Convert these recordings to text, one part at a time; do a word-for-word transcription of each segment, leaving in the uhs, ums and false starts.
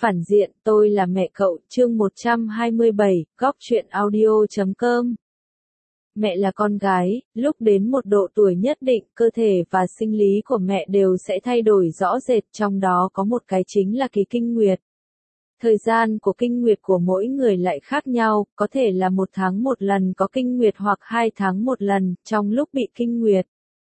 Phản diện, tôi là mẹ cậu, chương một trăm hai mươi bảy, góc truyện audio chấm com. Mẹ là con gái, lúc đến một độ tuổi nhất định, cơ thể và sinh lý của mẹ đều sẽ thay đổi rõ rệt, trong đó có một cái chính là kỳ kinh nguyệt. Thời gian của kinh nguyệt của mỗi người lại khác nhau, có thể là một tháng một lần có kinh nguyệt hoặc hai tháng một lần, trong lúc bị kinh nguyệt.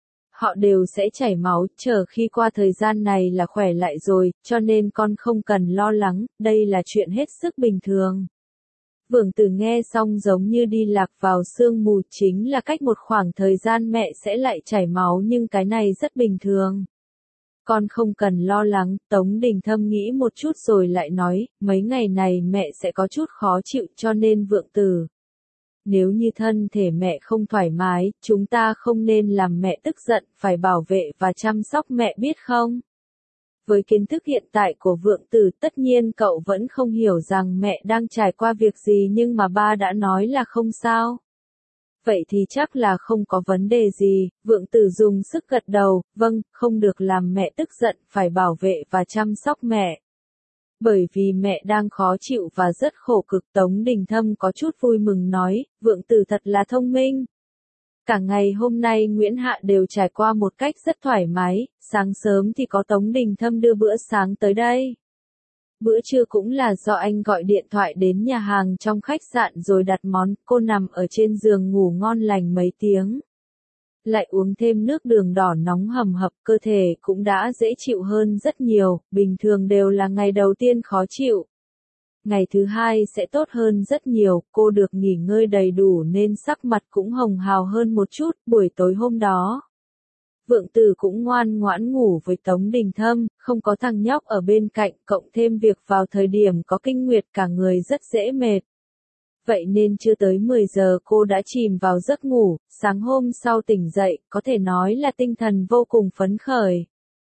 Họ đều sẽ chảy máu, chờ khi qua thời gian này là khỏe lại rồi, cho nên con không cần lo lắng, đây là chuyện hết sức bình thường. Vương Tử nghe xong giống như đi lạc vào sương mù, chính là cách một khoảng thời gian mẹ sẽ lại chảy máu, nhưng cái này rất bình thường. Con không cần lo lắng. Tống Đình Thâm nghĩ một chút rồi lại nói, mấy ngày này mẹ sẽ có chút khó chịu, cho nên Vượng Tử, nếu như thân thể mẹ không thoải mái, chúng ta không nên làm mẹ tức giận, phải bảo vệ và chăm sóc mẹ biết không? Với kiến thức hiện tại của Vượng Tử, tất nhiên cậu vẫn không hiểu rằng mẹ đang trải qua việc gì, nhưng mà ba đã nói là không sao. Vậy thì chắc là không có vấn đề gì. Vượng Tử dùng sức gật đầu, vâng, không được làm mẹ tức giận, phải bảo vệ và chăm sóc mẹ. Bởi vì mẹ đang khó chịu và rất khổ cực. Tống Đình Thâm có chút vui mừng nói, Vượng Tử thật là thông minh. Cả ngày hôm nay Nguyễn Hạ đều trải qua một cách rất thoải mái, sáng sớm thì có Tống Đình Thâm đưa bữa sáng tới đây. Bữa trưa cũng là do anh gọi điện thoại đến nhà hàng trong khách sạn rồi đặt món, cô nằm ở trên giường ngủ ngon lành mấy tiếng. Lại uống thêm nước đường đỏ nóng hầm hập, cơ thể cũng đã dễ chịu hơn rất nhiều, bình thường đều là ngày đầu tiên khó chịu. Ngày thứ hai sẽ tốt hơn rất nhiều, cô được nghỉ ngơi đầy đủ nên sắc mặt cũng hồng hào hơn một chút. Buổi tối hôm đó, Vượng Tử cũng ngoan ngoãn ngủ với Tống Đình Thâm, không có thằng nhóc ở bên cạnh, cộng thêm việc vào thời điểm có kinh nguyệt cả người rất dễ mệt. Vậy nên chưa tới mười giờ cô đã chìm vào giấc ngủ, sáng hôm sau tỉnh dậy, có thể nói là tinh thần vô cùng phấn khởi.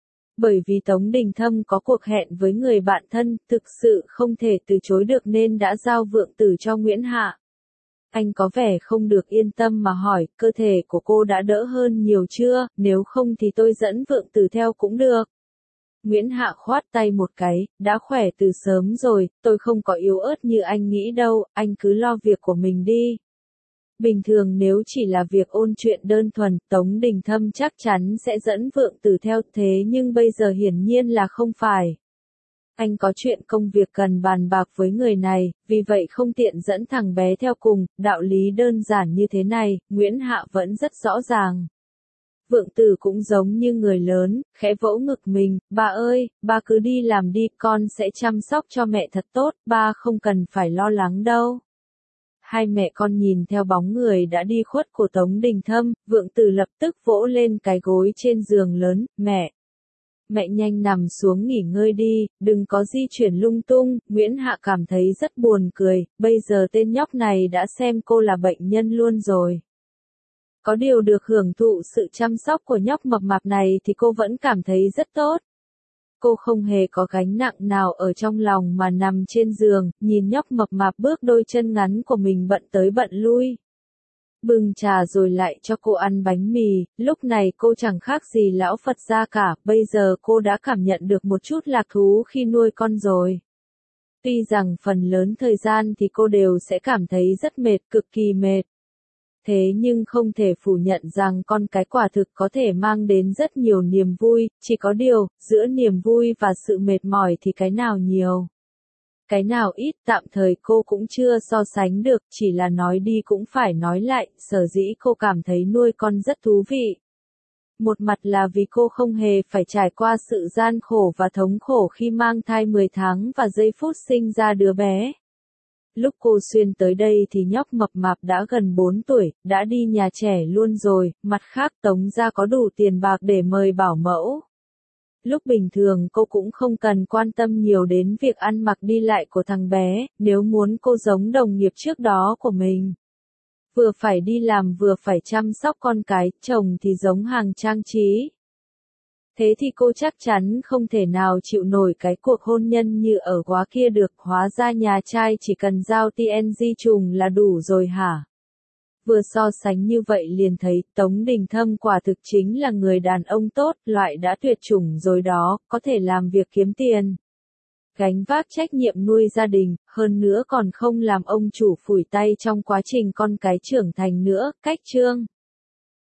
Bởi vì Tống Đình Thâm có cuộc hẹn với người bạn thân, thực sự không thể từ chối được nên đã giao Vượng Tử cho Nguyễn Hạ. Anh có vẻ không được yên tâm mà hỏi, cơ thể của cô đã đỡ hơn nhiều chưa, nếu không thì tôi dẫn Vượng Tử theo cũng được. Nguyễn Hạ khoát tay một cái, đã khỏe từ sớm rồi, tôi không có yếu ớt như anh nghĩ đâu, anh cứ lo việc của mình đi. Bình thường nếu chỉ là việc ôn chuyện đơn thuần, Tống Đình Thâm chắc chắn sẽ dẫn Vượng Tử theo, thế nhưng bây giờ hiển nhiên là không phải. Anh có chuyện công việc cần bàn bạc với người này, vì vậy không tiện dẫn thằng bé theo cùng, đạo lý đơn giản như thế này, Nguyễn Hạ vẫn rất rõ ràng. Vượng Tử cũng giống như người lớn, khẽ vỗ ngực mình, ba ơi, ba cứ đi làm đi, con sẽ chăm sóc cho mẹ thật tốt, ba không cần phải lo lắng đâu. Hai mẹ con nhìn theo bóng người đã đi khuất của Tống Đình Thâm, Vượng Tử lập tức vỗ lên cái gối trên giường lớn, mẹ. Mẹ nhanh nằm xuống nghỉ ngơi đi, đừng có di chuyển lung tung. Nguyễn Hạ cảm thấy rất buồn cười, bây giờ tên nhóc này đã xem cô là bệnh nhân luôn rồi. Có điều được hưởng thụ sự chăm sóc của nhóc mập mạp này thì cô vẫn cảm thấy rất tốt. Cô không hề có gánh nặng nào ở trong lòng mà nằm trên giường, nhìn nhóc mập mạp bước đôi chân ngắn của mình bận tới bận lui. Bưng trà rồi lại cho cô ăn bánh mì, lúc này cô chẳng khác gì lão Phật gia cả, bây giờ cô đã cảm nhận được một chút lạc thú khi nuôi con rồi. Tuy rằng phần lớn thời gian thì cô đều sẽ cảm thấy rất mệt, cực kỳ mệt. Thế nhưng không thể phủ nhận rằng con cái quả thực có thể mang đến rất nhiều niềm vui, chỉ có điều, giữa niềm vui và sự mệt mỏi thì cái nào nhiều. Cái nào ít, tạm thời cô cũng chưa so sánh được, chỉ là nói đi cũng phải nói lại, sở dĩ cô cảm thấy nuôi con rất thú vị. Một mặt là vì cô không hề phải trải qua sự gian khổ và thống khổ khi mang thai mười tháng và giây phút sinh ra đứa bé. Lúc cô xuyên tới đây thì nhóc mập mạp đã gần bốn tuổi, đã đi nhà trẻ luôn rồi, mặt khác Tống gia có đủ tiền bạc để mời bảo mẫu. Lúc bình thường cô cũng không cần quan tâm nhiều đến việc ăn mặc đi lại của thằng bé, nếu muốn cô giống đồng nghiệp trước đó của mình. Vừa phải đi làm vừa phải chăm sóc con cái, chồng thì giống hàng trang trí. Thế thì cô chắc chắn không thể nào chịu nổi cái cuộc hôn nhân như ở quá kia được, hóa ra nhà trai chỉ cần giao tê en giê trùng là đủ rồi hả? Vừa so sánh như vậy liền thấy Tống Đình Thâm quả thực chính là người đàn ông tốt, loại đã tuyệt chủng rồi đó, có thể làm việc kiếm tiền. gánh vác trách nhiệm nuôi gia đình, hơn nữa còn không làm ông chủ phủi tay trong quá trình con cái trưởng thành nữa. Cách chương